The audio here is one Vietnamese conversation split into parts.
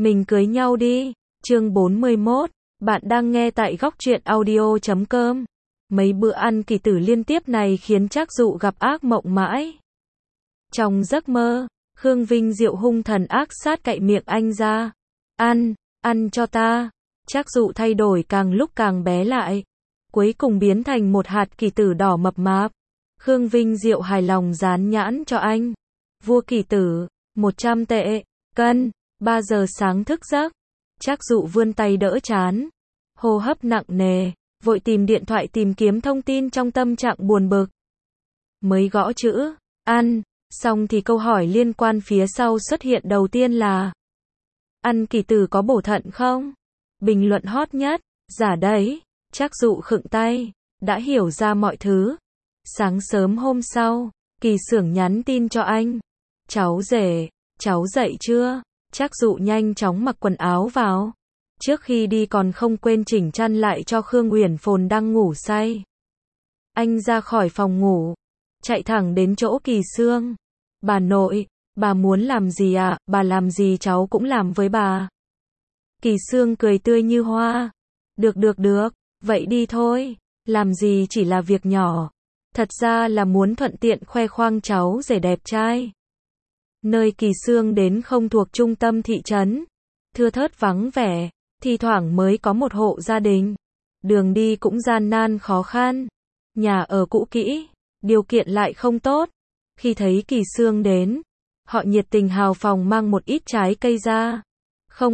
Mình cưới nhau đi. Chương 41. Bạn đang nghe tại góc truyện audio.com. Mấy bữa ăn kỳ tử liên tiếp này khiến Trác Dụ gặp ác mộng mãi. Trong giấc mơ, Khương Vinh Diệu hung thần ác sát cậy miệng anh ra. Ăn cho ta. Trác Dụ thay đổi càng lúc càng bé lại. Cuối cùng biến thành một hạt kỳ tử đỏ mập mạp. Khương Vinh Diệu hài lòng dán nhãn cho anh. Vua kỳ tử, 100 tệ, cân. 3 giờ sáng thức giấc. Trác Dụ vươn tay đỡ trán. Hô hấp nặng nề, vội tìm điện thoại tìm kiếm thông tin trong tâm trạng buồn bực. Mới gõ chữ, ăn, xong thì câu hỏi liên quan phía sau xuất hiện đầu tiên là: ăn kỳ tử có bổ thận không? Bình luận hot nhất, giả đấy. Trác Dụ khựng tay, đã hiểu ra mọi thứ. Sáng sớm hôm sau, Kỳ Xưởng nhắn tin cho anh. Cháu rể, cháu dậy chưa? Trác Dụ nhanh chóng mặc quần áo vào. Trước khi đi còn không quên chỉnh chăn lại cho Khương Uyển Phồn đang ngủ say. Anh ra khỏi phòng ngủ, chạy thẳng đến chỗ Kỳ Xương. Bà nội, bà muốn làm gì ạ? Bà làm gì cháu cũng làm với bà. Kỳ Xương cười tươi như hoa. Được, vậy đi thôi. Làm gì chỉ là việc nhỏ. Thật ra là muốn thuận tiện khoe khoang cháu rể đẹp trai. Nơi Kỳ Xương đến không thuộc trung tâm thị trấn, thưa thớt vắng vẻ, thi thoảng mới có một hộ gia đình. Đường đi cũng gian nan khó khăn, nhà ở cũ kỹ, điều kiện lại không tốt. Khi thấy Kỳ Xương đến, họ nhiệt tình hào phóng mang một ít trái cây ra. Không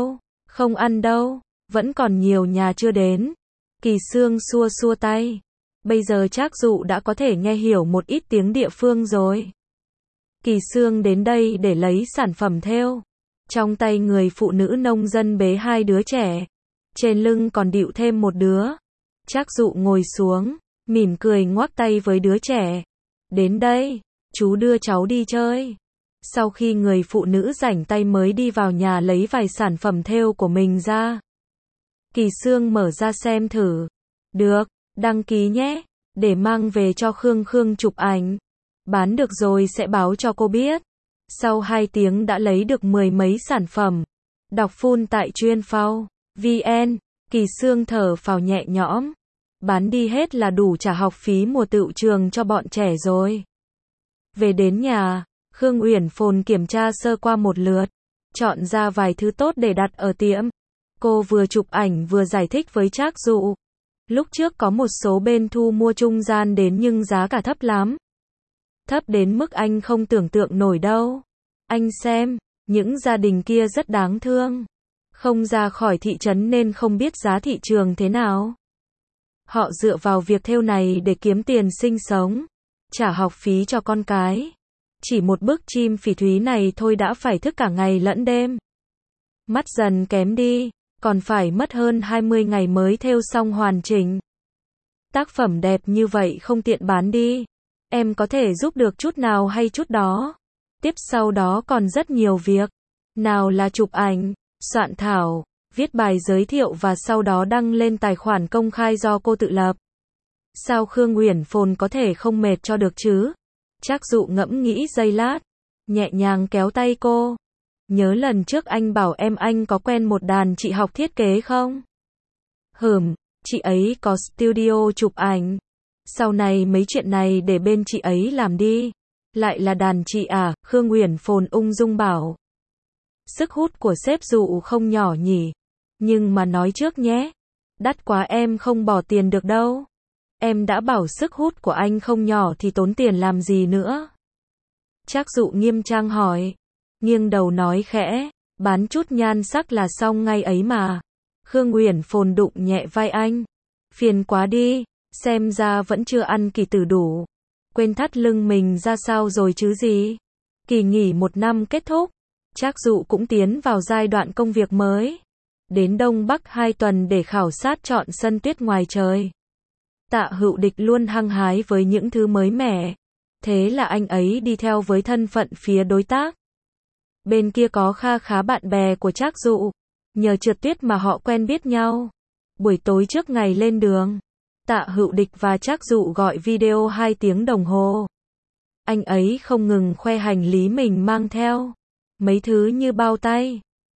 ăn đâu, vẫn còn nhiều nhà chưa đến. Kỳ Xương xua xua tay. Bây giờ Trác Dụ đã có thể nghe hiểu một ít tiếng địa phương rồi. Kỳ Xương đến đây để lấy sản phẩm thêu. Trong tay người phụ nữ nông dân bế 2 đứa trẻ. Trên lưng còn địu thêm một đứa. Trác Dụ ngồi xuống, mỉm cười ngoắc tay với đứa trẻ. Đến đây, chú đưa cháu đi chơi. Sau khi người phụ nữ rảnh tay mới đi vào nhà lấy vài sản phẩm thêu của mình ra. Kỳ Xương mở ra xem thử. Được, đăng ký nhé, để mang về cho Khương chụp ảnh. Bán được rồi sẽ báo cho cô biết. Sau 2 tiếng đã lấy được 10 mấy sản phẩm. Đọc full tại chuyên.phao.vn. Kỳ Xương thở phào nhẹ nhõm. Bán đi hết là đủ trả học phí mùa tựu trường cho bọn trẻ rồi. Về đến nhà, Khương Uyển Phồn kiểm tra sơ qua một lượt, chọn ra vài thứ tốt để đặt ở tiệm. Cô vừa chụp ảnh vừa giải thích với Trác Dụ. Lúc trước có một số bên thu mua trung gian đến nhưng giá cả thấp lắm. Thấp đến mức anh không tưởng tượng nổi đâu. Anh xem, những gia đình kia rất đáng thương. Không ra khỏi thị trấn nên không biết giá thị trường thế nào. Họ dựa vào việc thêu này để kiếm tiền sinh sống, trả học phí cho con cái. Chỉ một bức chim phỉ thúy này thôi đã phải thức cả ngày lẫn đêm. Mắt dần kém đi, còn phải mất hơn 20 ngày mới thêu xong hoàn chỉnh. Tác phẩm đẹp như vậy không tiện bán đi. Em có thể giúp được chút nào hay chút đó. Tiếp sau đó còn rất nhiều việc. Nào là chụp ảnh, soạn thảo, viết bài giới thiệu và sau đó đăng lên tài khoản công khai do cô tự lập. Sao Khương Uyển Phồn có thể không mệt cho được chứ? Trác Dụ ngẫm nghĩ giây lát, nhẹ nhàng kéo tay cô. Nhớ lần trước anh bảo em anh có quen một đàn chị học thiết kế không? Chị ấy có studio chụp ảnh. Sau này mấy chuyện này để bên chị ấy làm đi. Lại là đàn chị à? Khương Uyển Phồn ung dung bảo. Sức hút của sếp Dụ không nhỏ nhỉ. Nhưng mà nói trước nhé. Đắt quá em không bỏ tiền được đâu. Em đã bảo sức hút của anh không nhỏ thì tốn tiền làm gì nữa? Trác Dụ nghiêm trang hỏi. Nghiêng đầu nói khẽ. Bán chút nhan sắc là xong ngay ấy mà. Khương Uyển Phồn đụng nhẹ vai anh. Phiền quá đi. Xem ra vẫn chưa ăn kỳ tử đủ. Quên thắt lưng mình ra sao rồi chứ gì. Kỳ nghỉ 1 năm kết thúc. Trác Dụ cũng tiến vào giai đoạn công việc mới. Đến Đông Bắc 2 tuần để khảo sát chọn sân tuyết ngoài trời. Tạ Hữu Địch luôn hăng hái với những thứ mới mẻ. Thế là anh ấy đi theo với thân phận phía đối tác. Bên kia có kha khá bạn bè của Trác Dụ. Nhờ trượt tuyết mà họ quen biết nhau. Buổi tối trước ngày lên đường, Tạ Hữu Địch và Trác Dụ gọi video 2 tiếng đồng hồ. Anh ấy không ngừng khoe hành lý mình mang theo. Mấy thứ như bao tay,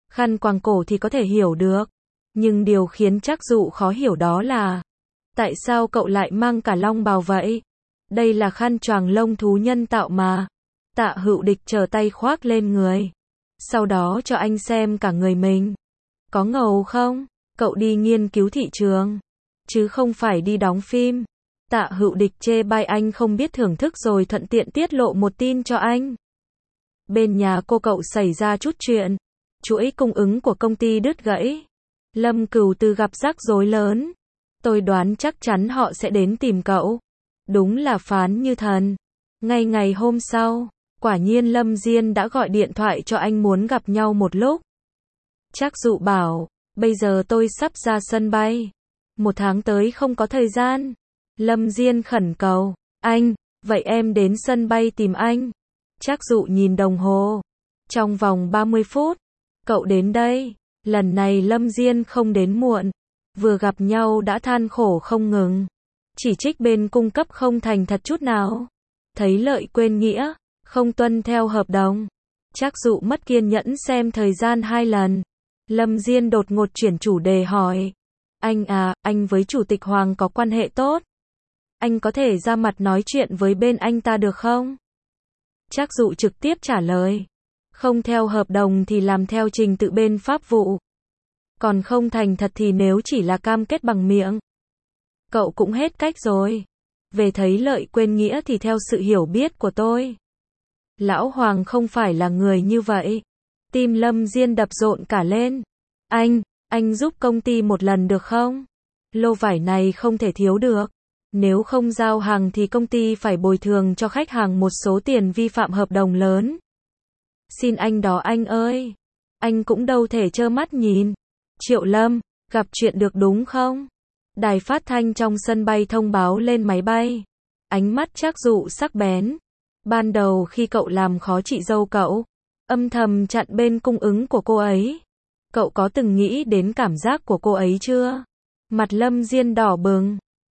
khăn quàng cổ thì có thể hiểu được. Nhưng điều khiến Trác Dụ khó hiểu đó là, tại sao cậu lại mang cả long bào vậy? Đây là khăn choàng lông thú nhân tạo mà. Tạ Hữu Địch trở tay khoác lên người. Sau đó cho anh xem cả người mình. Có ngầu không? Cậu đi nghiên cứu thị trường, chứ không phải đi đóng phim. Tạ Hữu Địch chê bai anh không biết thưởng thức rồi thuận tiện tiết lộ một tin cho anh. Bên nhà cô cậu xảy ra chút chuyện. Chuỗi cung ứng của công ty đứt gãy. Lâm Cửu Tư gặp rắc rối lớn. Tôi đoán chắc chắn họ sẽ đến tìm cậu. Đúng là phán như thần. Ngay ngày hôm sau, quả nhiên Lâm Diên đã gọi điện thoại cho anh muốn gặp nhau một lúc. Trác Dụ bảo, bây giờ tôi sắp ra sân bay. 1 tháng tới không có thời gian. Lâm Diên khẩn cầu, anh, vậy em đến sân bay tìm anh. Trác Dụ nhìn đồng hồ. Trong vòng 30 phút, cậu đến đây. Lần này Lâm Diên không đến muộn. Vừa gặp nhau đã than khổ không ngừng. Chỉ trích bên cung cấp không thành thật chút nào. Thấy lợi quên nghĩa, không tuân theo hợp đồng. Trác Dụ mất kiên nhẫn xem thời gian 2 lần. Lâm Diên đột ngột chuyển chủ đề hỏi. Anh à, anh với Chủ tịch Hoàng có quan hệ tốt. Anh có thể ra mặt nói chuyện với bên anh ta được không? Trác Dụ trực tiếp trả lời. Không theo hợp đồng thì làm theo trình tự bên pháp vụ. Còn không thành thật thì nếu chỉ là cam kết bằng miệng. Cậu cũng hết cách rồi. Về thấy lợi quên nghĩa thì theo sự hiểu biết của tôi, Lão Hoàng không phải là người như vậy. Tim Lâm Diên đập rộn cả lên. Anh giúp công ty một lần được không? Lô vải này không thể thiếu được. Nếu không giao hàng thì công ty phải bồi thường cho khách hàng một số tiền vi phạm hợp đồng lớn. Xin anh đó anh ơi. Anh cũng đâu thể trơ mắt nhìn. Triệu Lâm, gặp chuyện được đúng không? Đài phát thanh trong sân bay thông báo lên máy bay. Ánh mắt Trác Dụ sắc bén. Ban đầu khi cậu làm khó chị dâu cậu, âm thầm chặn bên cung ứng của cô ấy. Cậu có từng nghĩ đến cảm giác của cô ấy chưa? Mặt Lâm Diên đỏ bừng.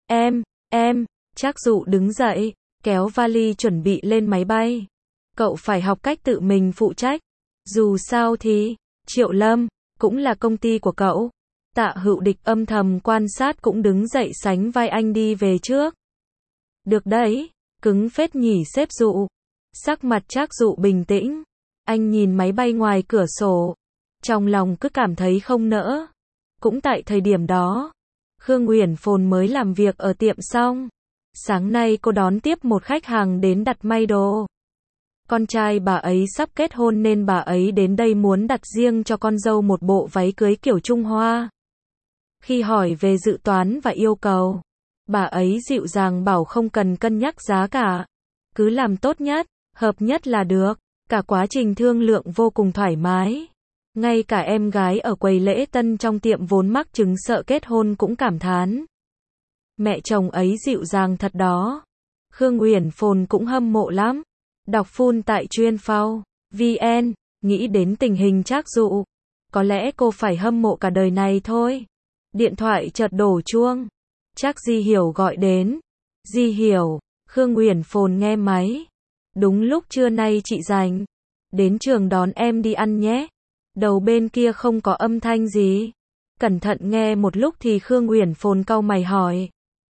Em, Trác Dụ đứng dậy, kéo vali chuẩn bị lên máy bay. Cậu phải học cách tự mình phụ trách. Dù sao thì, Triệu Lâm, cũng là công ty của cậu. Tạ Hữu Địch âm thầm quan sát cũng đứng dậy sánh vai anh đi về trước. Được đấy, cứng phết nhỉ sếp Dụ. Sắc mặt Trác Dụ bình tĩnh. Anh nhìn máy bay ngoài cửa sổ. Trong lòng cứ cảm thấy không nỡ. Cũng tại thời điểm đó, Khương Uyển Phồn mới làm việc ở tiệm xong. Sáng nay cô đón tiếp một khách hàng đến đặt may đồ. Con trai bà ấy sắp kết hôn nên bà ấy đến đây muốn đặt riêng cho con dâu một bộ váy cưới kiểu Trung Hoa. Khi hỏi về dự toán và yêu cầu, bà ấy dịu dàng bảo không cần cân nhắc giá cả. Cứ làm tốt nhất, hợp nhất là được. Cả quá trình thương lượng vô cùng thoải mái. Ngay cả em gái ở quầy lễ tân trong tiệm vốn mắc chứng sợ kết hôn cũng cảm thán. Mẹ chồng ấy dịu dàng thật đó. Khương Uyển Phồn cũng hâm mộ lắm. Đọc full tại chuyên.phao.vn, nghĩ đến tình hình Trác Dụ. Có lẽ cô phải hâm mộ cả đời này thôi. Điện thoại chợt đổ chuông. Trác Di Hiểu gọi đến. Di Hiểu, Khương Uyển Phồn nghe máy. Đúng lúc trưa nay chị rảnh. Đến trường đón em đi ăn nhé. Đầu bên kia không có âm thanh gì. Cẩn thận nghe một lúc thì Khương Uyển Phồn cau mày hỏi.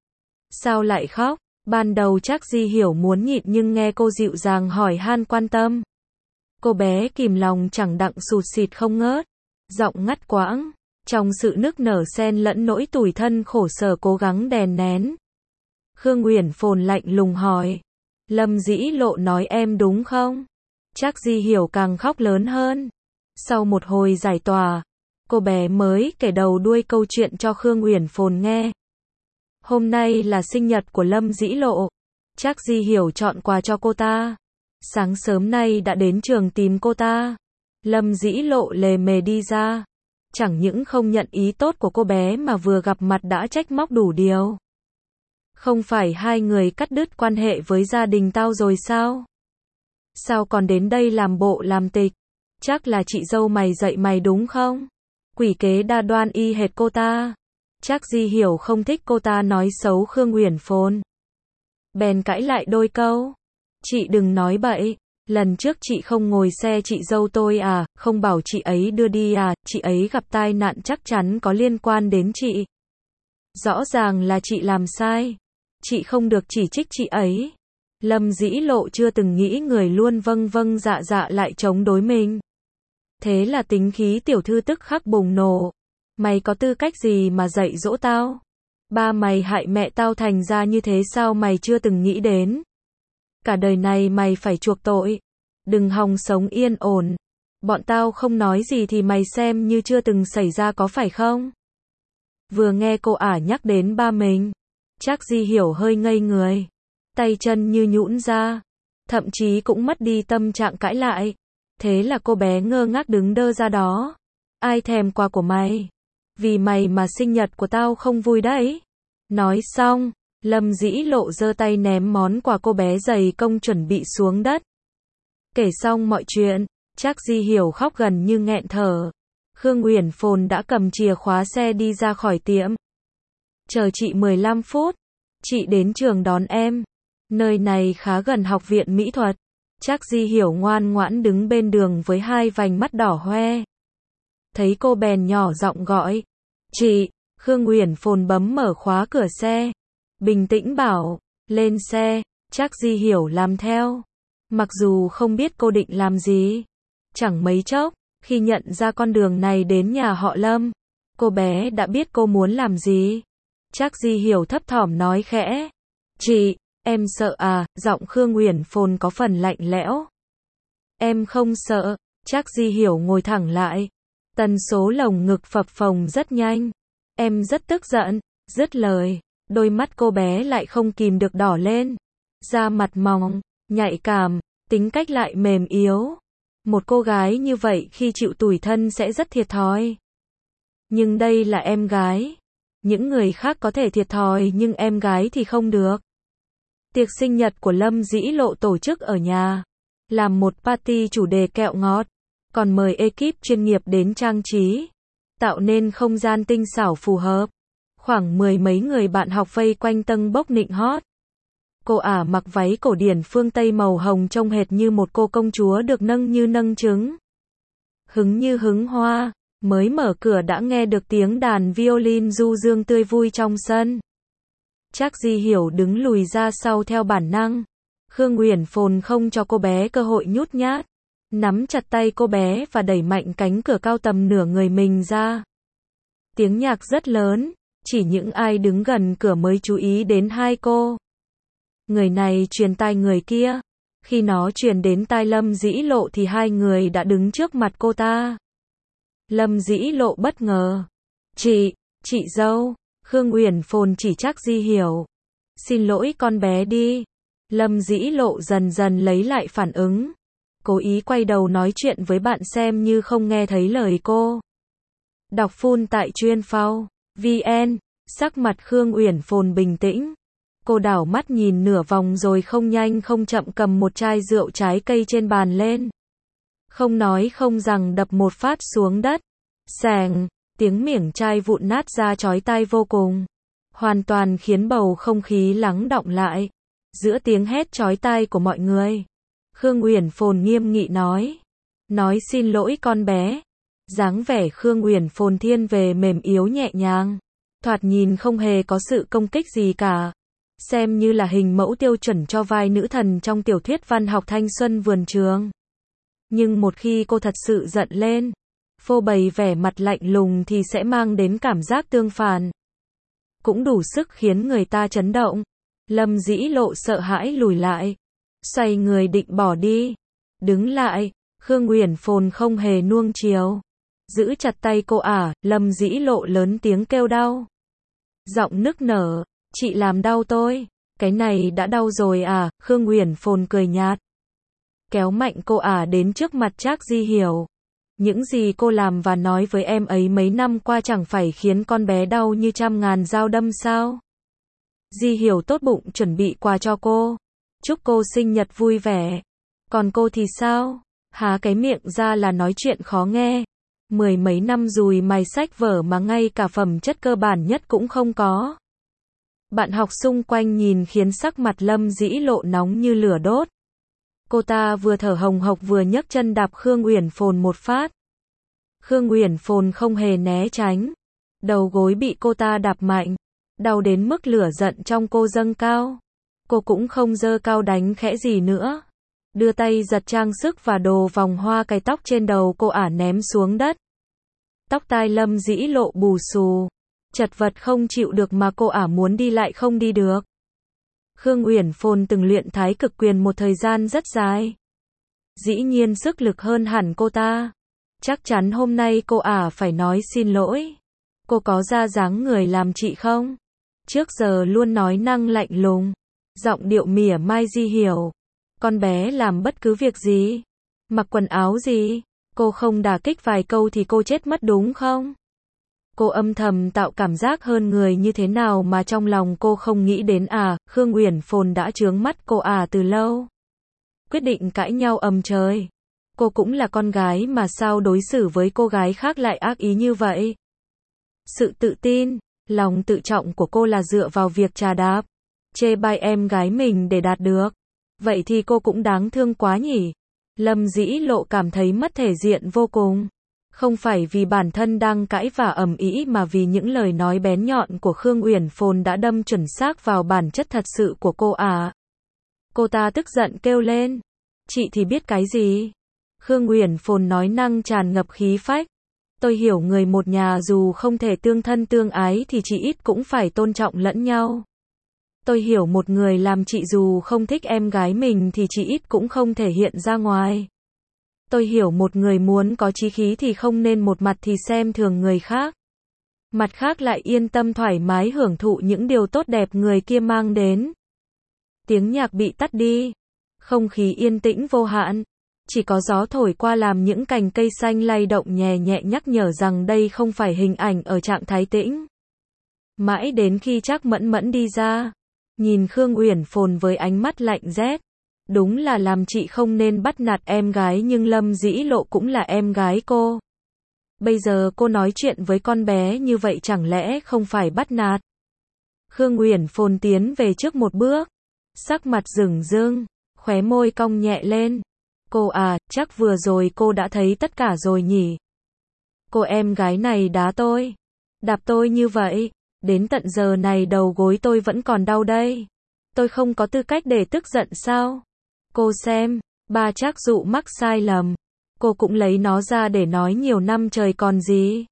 Sao lại khóc? Ban đầu Trác Di Hiểu muốn nhịn nhưng nghe cô dịu dàng hỏi han quan tâm. Cô bé kìm lòng chẳng đặng sụt sịt không ngớt. Giọng ngắt quãng. Trong sự nức nở xen lẫn nỗi tủi thân khổ sở cố gắng đè nén. Khương Uyển Phồn lạnh lùng hỏi. Lâm Dĩ Lộ nói em đúng không? Trác Di Hiểu càng khóc lớn hơn. Sau một hồi giải tỏa, cô bé mới kể đầu đuôi câu chuyện cho Khương Uyển Phồn nghe. Hôm nay là sinh nhật của Lâm Dĩ Lộ. Trác Di Hiểu chọn quà cho cô ta. Sáng sớm nay đã đến trường tìm cô ta. Lâm Dĩ Lộ lề mề đi ra. Chẳng những không nhận ý tốt của cô bé mà vừa gặp mặt đã trách móc đủ điều. Không phải hai người cắt đứt quan hệ với gia đình tao rồi sao? Sao còn đến đây làm bộ làm tịch? Chắc là chị dâu mày dạy mày đúng không? Quỷ kế đa đoan y hệt cô ta. Trác Di Hiểu không thích cô ta nói xấu Khương Uyển Phồn. Bèn cãi lại đôi câu. Chị đừng nói bậy. Lần trước chị không ngồi xe chị dâu tôi à, không bảo chị ấy đưa đi à, chị ấy gặp tai nạn chắc chắn có liên quan đến chị. Rõ ràng là chị làm sai. Chị không được chỉ trích chị ấy. Lâm Dĩ Lộ chưa từng nghĩ người luôn vâng vâng dạ dạ lại chống đối mình. Thế là tính khí tiểu thư tức khắc bùng nổ. Mày có tư cách gì mà dạy dỗ tao? Ba mày hại mẹ tao thành ra như thế sao mày chưa từng nghĩ đến? Cả đời này mày phải chuộc tội. Đừng hòng sống yên ổn. Bọn tao không nói gì thì mày xem như chưa từng xảy ra có phải không? Vừa nghe cô ả nhắc đến ba mình, Trác Di Hiểu hơi ngây người. Tay chân như nhũn ra. Thậm chí cũng mất đi tâm trạng cãi lại. Thế là cô bé ngơ ngác đứng đơ ra đó. Ai thèm quà của mày? Vì mày mà sinh nhật của tao không vui đấy. Nói xong, Lâm Dĩ Lộ giơ tay ném món quà cô bé dày công chuẩn bị xuống đất. Kể xong mọi chuyện, Trác Di Hiểu khóc gần như nghẹn thở. Khương Uyển Phồn đã cầm chìa khóa xe đi ra khỏi tiệm. Chờ chị 15 phút. Chị đến trường đón em. Nơi này khá gần học viện mỹ thuật. Trác Di Hiểu ngoan ngoãn đứng bên đường với hai vành mắt đỏ hoe. Thấy cô bèn nhỏ giọng gọi. Chị, Khương Uyển Phồn bấm mở khóa cửa xe. Bình tĩnh bảo, lên xe, Trác Di Hiểu làm theo. Mặc dù không biết cô định làm gì. Chẳng mấy chốc, khi nhận ra con đường này đến nhà họ Lâm, cô bé đã biết cô muốn làm gì. Trác Di Hiểu thấp thỏm nói khẽ. Chị, em sợ à, giọng Khương Uyển Phồn có phần lạnh lẽo. Em không sợ, Trác Di Hiểu ngồi thẳng lại. Tần số lồng ngực phập phồng rất nhanh. Em rất tức giận, dứt lời, đôi mắt cô bé lại không kìm được đỏ lên. Da mặt mỏng, nhạy cảm, tính cách lại mềm yếu. Một cô gái như vậy khi chịu tủi thân sẽ rất thiệt thòi. Nhưng đây là em gái. Những người khác có thể thiệt thòi nhưng em gái thì không được. Tiệc sinh nhật của Lâm Dĩ Lộ tổ chức ở nhà. Làm một party chủ đề kẹo ngọt. Còn mời ekip chuyên nghiệp đến trang trí. Tạo nên không gian tinh xảo phù hợp. Khoảng mười mấy người bạn học vây quanh tâng bốc nịnh hót. Cô ả mặc váy cổ điển phương Tây màu hồng trông hệt như một cô công chúa được nâng như nâng trứng. Hứng như hứng hoa, mới mở cửa đã nghe được tiếng đàn violin du dương tươi vui trong sân. Trác Di Hiểu đứng lùi ra sau theo bản năng. Khương Uyển Phồn không cho cô bé cơ hội nhút nhát. Nắm chặt tay cô bé và đẩy mạnh cánh cửa cao tầm nửa người mình ra. Tiếng nhạc rất lớn, chỉ những ai đứng gần cửa mới chú ý đến hai cô. Người này truyền tai người kia. Khi nó truyền đến tai Lâm Dĩ Lộ thì hai người đã đứng trước mặt cô ta. Lâm Dĩ Lộ bất ngờ. Chị dâu. Khương Uyển Phồn chỉ Trác Di Hiểu. Xin lỗi con bé đi. Lâm Dĩ Lộ dần dần lấy lại phản ứng. Cố ý quay đầu nói chuyện với bạn xem như không nghe thấy lời cô. Đọc full tại chuyên phao VN. Sắc mặt Khương Uyển Phồn bình tĩnh. Cô đảo mắt nhìn nửa vòng rồi không nhanh không chậm cầm một chai rượu trái cây trên bàn lên. Không nói không rằng đập một phát xuống đất. Xèng, tiếng miếng chai vụn nát ra chói tai vô cùng. Hoàn toàn khiến bầu không khí lắng đọng lại. Giữa tiếng hét chói tai của mọi người. Khương Uyển Phồn nghiêm nghị nói. Nói xin lỗi con bé. Dáng vẻ Khương Uyển Phồn thiên về mềm yếu nhẹ nhàng. Thoạt nhìn không hề có sự công kích gì cả. Xem như là hình mẫu tiêu chuẩn cho vai nữ thần trong tiểu thuyết văn học thanh xuân vườn trường. Nhưng một khi cô thật sự giận lên, phô bày vẻ mặt lạnh lùng thì sẽ mang đến cảm giác tương phản. Cũng đủ sức khiến người ta chấn động. Lâm Dĩ Lộ sợ hãi lùi lại. Xoay người định bỏ đi. Đứng lại, Khương Uyển Phồn không hề nuông chiều. Giữ chặt tay cô ả, Lâm Dĩ Lộ lớn tiếng kêu đau. Giọng nức nở. Chị làm đau tôi. Cái này đã đau rồi à, Khương Uyển Phồn cười nhạt. Kéo mạnh cô ả đến trước mặt Trác Di Hiểu. Những gì cô làm và nói với em ấy mấy năm qua chẳng phải khiến con bé đau như trăm ngàn dao đâm sao? Di Hiểu tốt bụng chuẩn bị quà cho cô. Chúc cô sinh nhật vui vẻ. Còn cô thì sao? Há cái miệng ra là nói chuyện khó nghe. Mười mấy năm dùi mài sách vở mà ngay cả phẩm chất cơ bản nhất cũng không có. Bạn học xung quanh nhìn khiến sắc mặt Lâm Dĩ Lộ nóng như lửa đốt. Cô ta vừa thở hồng hộc vừa nhấc chân đạp Khương Uyển Phồn một phát. Khương Uyển Phồn không hề né tránh. Đầu gối bị cô ta đạp mạnh. Đau đến mức lửa giận trong cô dâng cao. Cô cũng không giơ cao đánh khẽ gì nữa. Đưa tay giật trang sức và đồ vòng hoa cài tóc trên đầu cô ả ném xuống đất. Tóc tai Lâm Dĩ Lộ bù xù. Chật vật không chịu được mà cô ả muốn đi lại không đi được. Khương Uyển Phồn từng luyện Thái Cực Quyền một thời gian rất dài. Dĩ nhiên sức lực hơn hẳn cô ta. Chắc chắn hôm nay cô ả phải nói xin lỗi. Cô có ra dáng người làm chị không? Trước giờ luôn nói năng lạnh lùng. Giọng điệu mỉa mai Di Hiểu. Con bé làm bất cứ việc gì? Mặc quần áo gì? Cô không đả kích vài câu thì cô chết mất đúng không? Cô âm thầm tạo cảm giác hơn người như thế nào mà trong lòng cô không nghĩ đến à? Khương Uyển Phồn đã chướng mắt cô từ lâu. Quyết định cãi nhau ầm trời. Cô cũng là con gái mà sao đối xử với cô gái khác lại ác ý như vậy? Sự tự tin, lòng tự trọng của cô là dựa vào việc trà đạp, chê bai em gái mình để đạt được. Vậy thì cô cũng đáng thương quá nhỉ? Lâm Dĩ Lộ cảm thấy mất thể diện vô cùng. Không phải vì bản thân đang cãi vả ầm ĩ mà vì những lời nói bén nhọn của Khương Uyển Phồn đã đâm chuẩn xác vào bản chất thật sự của cô à. Cô ta tức giận kêu lên. Chị thì biết cái gì? Khương Uyển Phồn nói năng tràn ngập khí phách. Tôi hiểu người một nhà dù không thể tương thân tương ái thì chỉ ít cũng phải tôn trọng lẫn nhau. Tôi hiểu một người làm chị dù không thích em gái mình thì chỉ ít cũng không thể hiện ra ngoài. Tôi hiểu một người muốn có chí khí thì không nên một mặt thì xem thường người khác. Mặt khác lại yên tâm thoải mái hưởng thụ những điều tốt đẹp người kia mang đến. Tiếng nhạc bị tắt đi. Không khí yên tĩnh vô hạn. Chỉ có gió thổi qua làm những cành cây xanh lay động nhẹ nhẹ nhắc nhở rằng đây không phải hình ảnh ở trạng thái tĩnh. Mãi đến khi Trác Mẫn Mẫn đi ra, nhìn Khương Uyển Phồn với ánh mắt lạnh rét. Đúng là làm chị không nên bắt nạt em gái nhưng Lâm Dĩ Lộ cũng là em gái cô. Bây giờ cô nói chuyện với con bé như vậy chẳng lẽ không phải bắt nạt? Khương Uyển Phồn tiến về trước một bước, sắc mặt rừng rưng, khóe môi cong nhẹ lên. Cô chắc vừa rồi cô đã thấy tất cả rồi nhỉ? Cô em gái này đá tôi, đạp tôi như vậy, đến tận giờ này đầu gối tôi vẫn còn đau đây. Tôi không có tư cách để tức giận sao? Cô xem, ba Trác dụ mắc sai lầm. Cô cũng lấy nó ra để nói nhiều năm trời còn gì.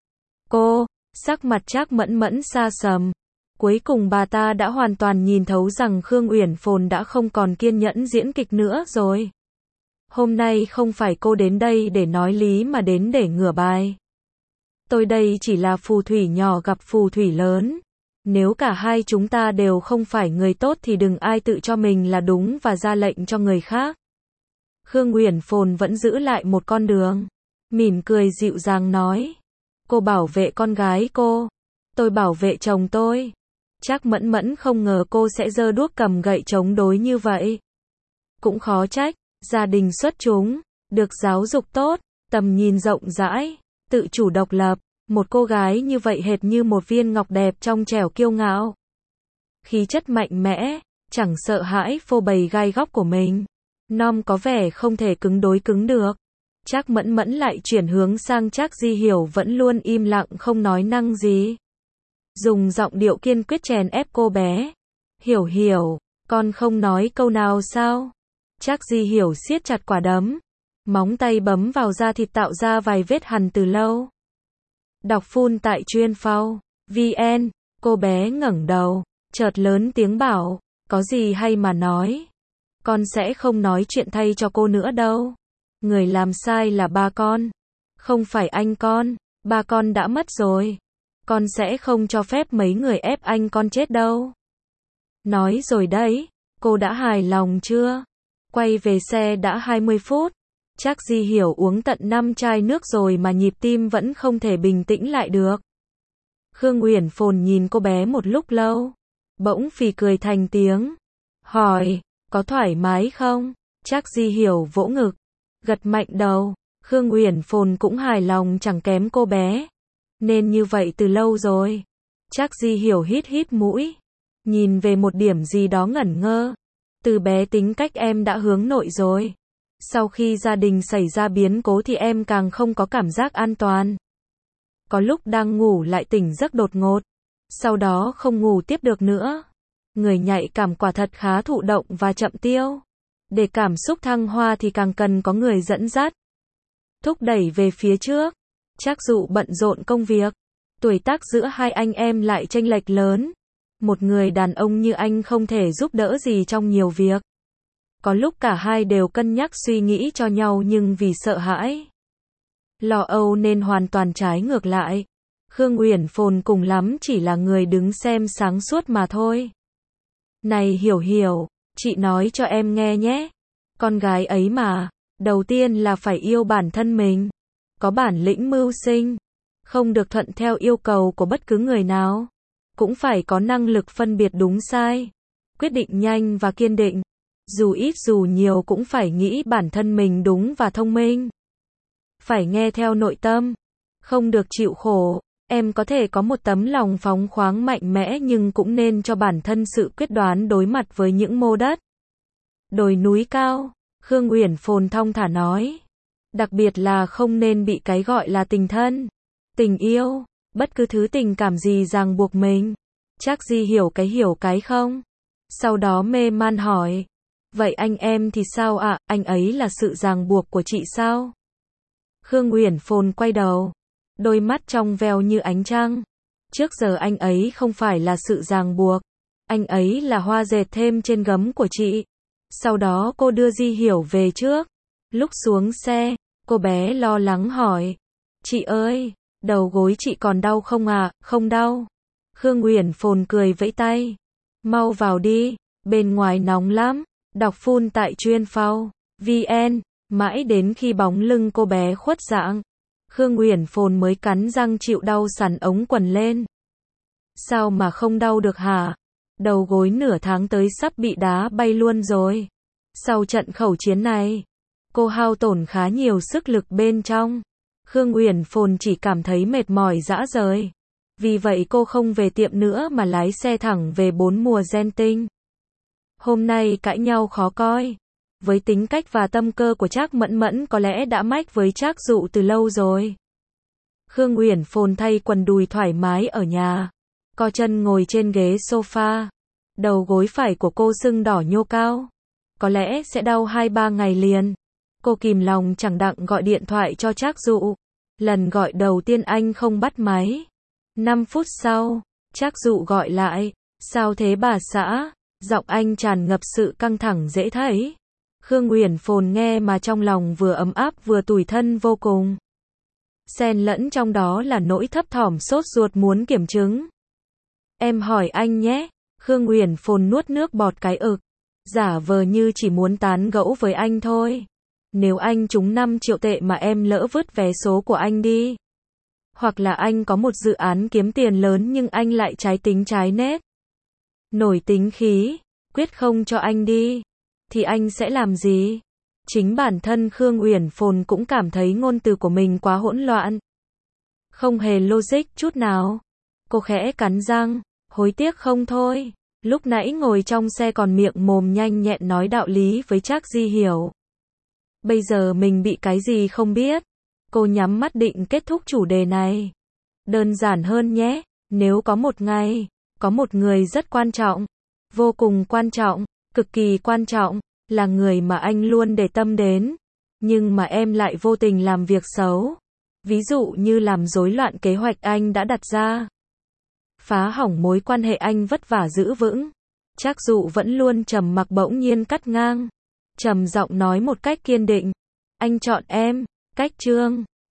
Cô, sắc mặt Trác Mẫn Mẫn sa sầm. Cuối cùng bà ta đã hoàn toàn nhìn thấu rằng Khương Uyển Phồn đã không còn kiên nhẫn diễn kịch nữa rồi. Hôm nay không phải cô đến đây để nói lý mà đến để ngửa bài. Tôi đây chỉ là phù thủy nhỏ gặp phù thủy lớn. Nếu cả hai chúng ta đều không phải người tốt thì đừng ai tự cho mình là đúng và ra lệnh cho người khác. Khương Uyển Phồn vẫn giữ lại một con đường. Mỉm cười dịu dàng nói. Cô bảo vệ con gái cô. Tôi bảo vệ chồng tôi. Trác Mẫn Mẫn không ngờ cô sẽ giơ đuốc cầm gậy chống đối như vậy. Cũng khó trách, gia đình xuất chúng, được giáo dục tốt, tầm nhìn rộng rãi, tự chủ độc lập. Một cô gái như vậy hệt như một viên ngọc đẹp trong trẻo kiêu ngạo. Khí chất mạnh mẽ, chẳng sợ hãi phô bày gai góc của mình. Nom có vẻ không thể cứng đối cứng được. Trác Mẫn Mẫn lại chuyển hướng sang Trác Di Hiểu vẫn luôn im lặng không nói năng gì. Dùng giọng điệu kiên quyết chèn ép cô bé. Hiểu Hiểu, con không nói câu nào sao? Trác Di Hiểu siết chặt quả đấm. Móng tay bấm vào da thịt tạo ra vài vết hằn từ lâu. Đọc phun tại chuyên phao VN, cô bé ngẩng đầu, chợt lớn tiếng bảo, có gì hay mà nói. Con sẽ không nói chuyện thay cho cô nữa đâu. Người làm sai là ba con, không phải anh con, ba con đã mất rồi. Con sẽ không cho phép mấy người ép anh con chết đâu. Nói rồi đấy, cô đã hài lòng chưa? Quay về xe đã 20 phút. Trác Di Hiểu uống tận 5 chai nước rồi mà nhịp tim vẫn không thể bình tĩnh lại được. Khương Uyển Phồn nhìn cô bé một lúc lâu, bỗng phì cười thành tiếng. Hỏi, có thoải mái không? Trác Di Hiểu vỗ ngực, gật mạnh đầu. Khương Uyển Phồn cũng hài lòng chẳng kém cô bé. Nên như vậy từ lâu rồi. Trác Di Hiểu hít hít mũi, nhìn về một điểm gì đó ngẩn ngơ. Từ bé tính cách em đã hướng nội rồi. Sau khi gia đình xảy ra biến cố thì em càng không có cảm giác an toàn. Có lúc đang ngủ lại tỉnh giấc đột ngột. Sau đó không ngủ tiếp được nữa. Người nhạy cảm quả thật khá thụ động và chậm tiêu. Để cảm xúc thăng hoa thì càng cần có người dẫn dắt, thúc đẩy về phía trước. Trác Dụ bận rộn công việc. Tuổi tác giữa hai anh em lại chênh lệch lớn. Một người đàn ông như anh không thể giúp đỡ gì trong nhiều việc. Có lúc cả hai đều cân nhắc suy nghĩ cho nhau nhưng vì sợ hãi, lo âu nên hoàn toàn trái ngược lại. Khương Uyển Phồn cùng lắm chỉ là người đứng xem sáng suốt mà thôi. Này Hiểu Hiểu, chị nói cho em nghe nhé. Con gái ấy mà, đầu tiên là phải yêu bản thân mình. Có bản lĩnh mưu sinh. Không được thuận theo yêu cầu của bất cứ người nào. Cũng phải có năng lực phân biệt đúng sai. Quyết định nhanh và kiên định. Dù ít dù nhiều cũng phải nghĩ bản thân mình đúng và thông minh. Phải nghe theo nội tâm. Không được chịu khổ. Em có thể có một tấm lòng phóng khoáng mạnh mẽ nhưng cũng nên cho bản thân sự quyết đoán đối mặt với những mô đất, đồi núi cao. Khương Uyển Phồn thong thả nói. Đặc biệt là không nên bị cái gọi là tình thân, tình yêu, bất cứ thứ tình cảm gì ràng buộc mình. Trác Di hiểu cái không? Sau đó mê man hỏi. Vậy anh em thì sao ạ? Anh ấy là sự ràng buộc của chị sao? Khương Uyển Phồn quay đầu. Đôi mắt trong veo như ánh trăng. Trước giờ anh ấy không phải là sự ràng buộc. Anh ấy là hoa dệt thêm trên gấm của chị. Sau đó cô đưa Di Hiểu về trước. Lúc xuống xe, cô bé lo lắng hỏi. Chị ơi, đầu gối chị còn đau không ạ? Không đau. Khương Uyển Phồn cười vẫy tay. Mau vào đi, bên ngoài nóng lắm. Đọc full tại chuyên.phao.vn. Mãi đến khi bóng lưng cô bé khuất dạng, Khương Uyển Phồn mới cắn răng chịu đau sắn ống quần lên. Sao mà không đau được hả? Đầu gối nửa tháng tới sắp bị đá bay luôn rồi. Sau trận khẩu chiến này, cô hao tổn khá nhiều sức lực bên trong. Khương Uyển Phồn chỉ cảm thấy mệt mỏi rã rời. Vì vậy cô không về tiệm nữa mà lái xe thẳng về 4 mùa Gen Tinh. Hôm nay cãi nhau khó coi. Với tính cách và tâm cơ của Trác Mẫn Mẫn có lẽ đã mách với Trác Dụ từ lâu rồi. Khương Uyển Phồn thay quần đùi thoải mái ở nhà. Co chân ngồi trên ghế sofa. Đầu gối phải của cô sưng đỏ nhô cao. Có lẽ sẽ đau 2-3 ngày liền. Cô kìm lòng chẳng đặng gọi điện thoại cho Trác Dụ. Lần gọi đầu tiên anh không bắt máy. 5 phút sau, Trác Dụ gọi lại. Sao thế bà xã? Giọng anh tràn ngập sự căng thẳng dễ thấy. Khương Uyển Phồn nghe mà trong lòng vừa ấm áp vừa tủi thân vô cùng. Xen lẫn trong đó là nỗi thấp thỏm sốt ruột muốn kiểm chứng. Em hỏi anh nhé. Khương Uyển Phồn nuốt nước bọt cái ực. Giả vờ như chỉ muốn tán gẫu với anh thôi. Nếu anh trúng 5 triệu tệ mà em lỡ vứt vé số của anh đi. Hoặc là anh có một dự án kiếm tiền lớn nhưng anh lại trái tính trái nết. Nổi tính khí, quyết không cho anh đi. Thì anh sẽ làm gì? Chính bản thân Khương Uyển Phồn cũng cảm thấy ngôn từ của mình quá hỗn loạn. Không hề logic chút nào. Cô khẽ cắn răng, hối tiếc không thôi. Lúc nãy ngồi trong xe còn miệng mồm nhanh nhẹn nói đạo lý với Trác Di Hiểu. Bây giờ mình bị cái gì không biết. Cô nhắm mắt định kết thúc chủ đề này. Đơn giản hơn nhé. Nếu có một ngày, có một người rất quan trọng, vô cùng quan trọng, cực kỳ quan trọng, là người mà anh luôn để tâm đến. Nhưng mà em lại vô tình làm việc xấu. Ví dụ như làm rối loạn kế hoạch anh đã đặt ra. Phá hỏng mối quan hệ anh vất vả giữ vững. Trác Dụ vẫn luôn trầm mặc bỗng nhiên cắt ngang. Trầm giọng nói một cách kiên định. Anh chọn em, cách Trương.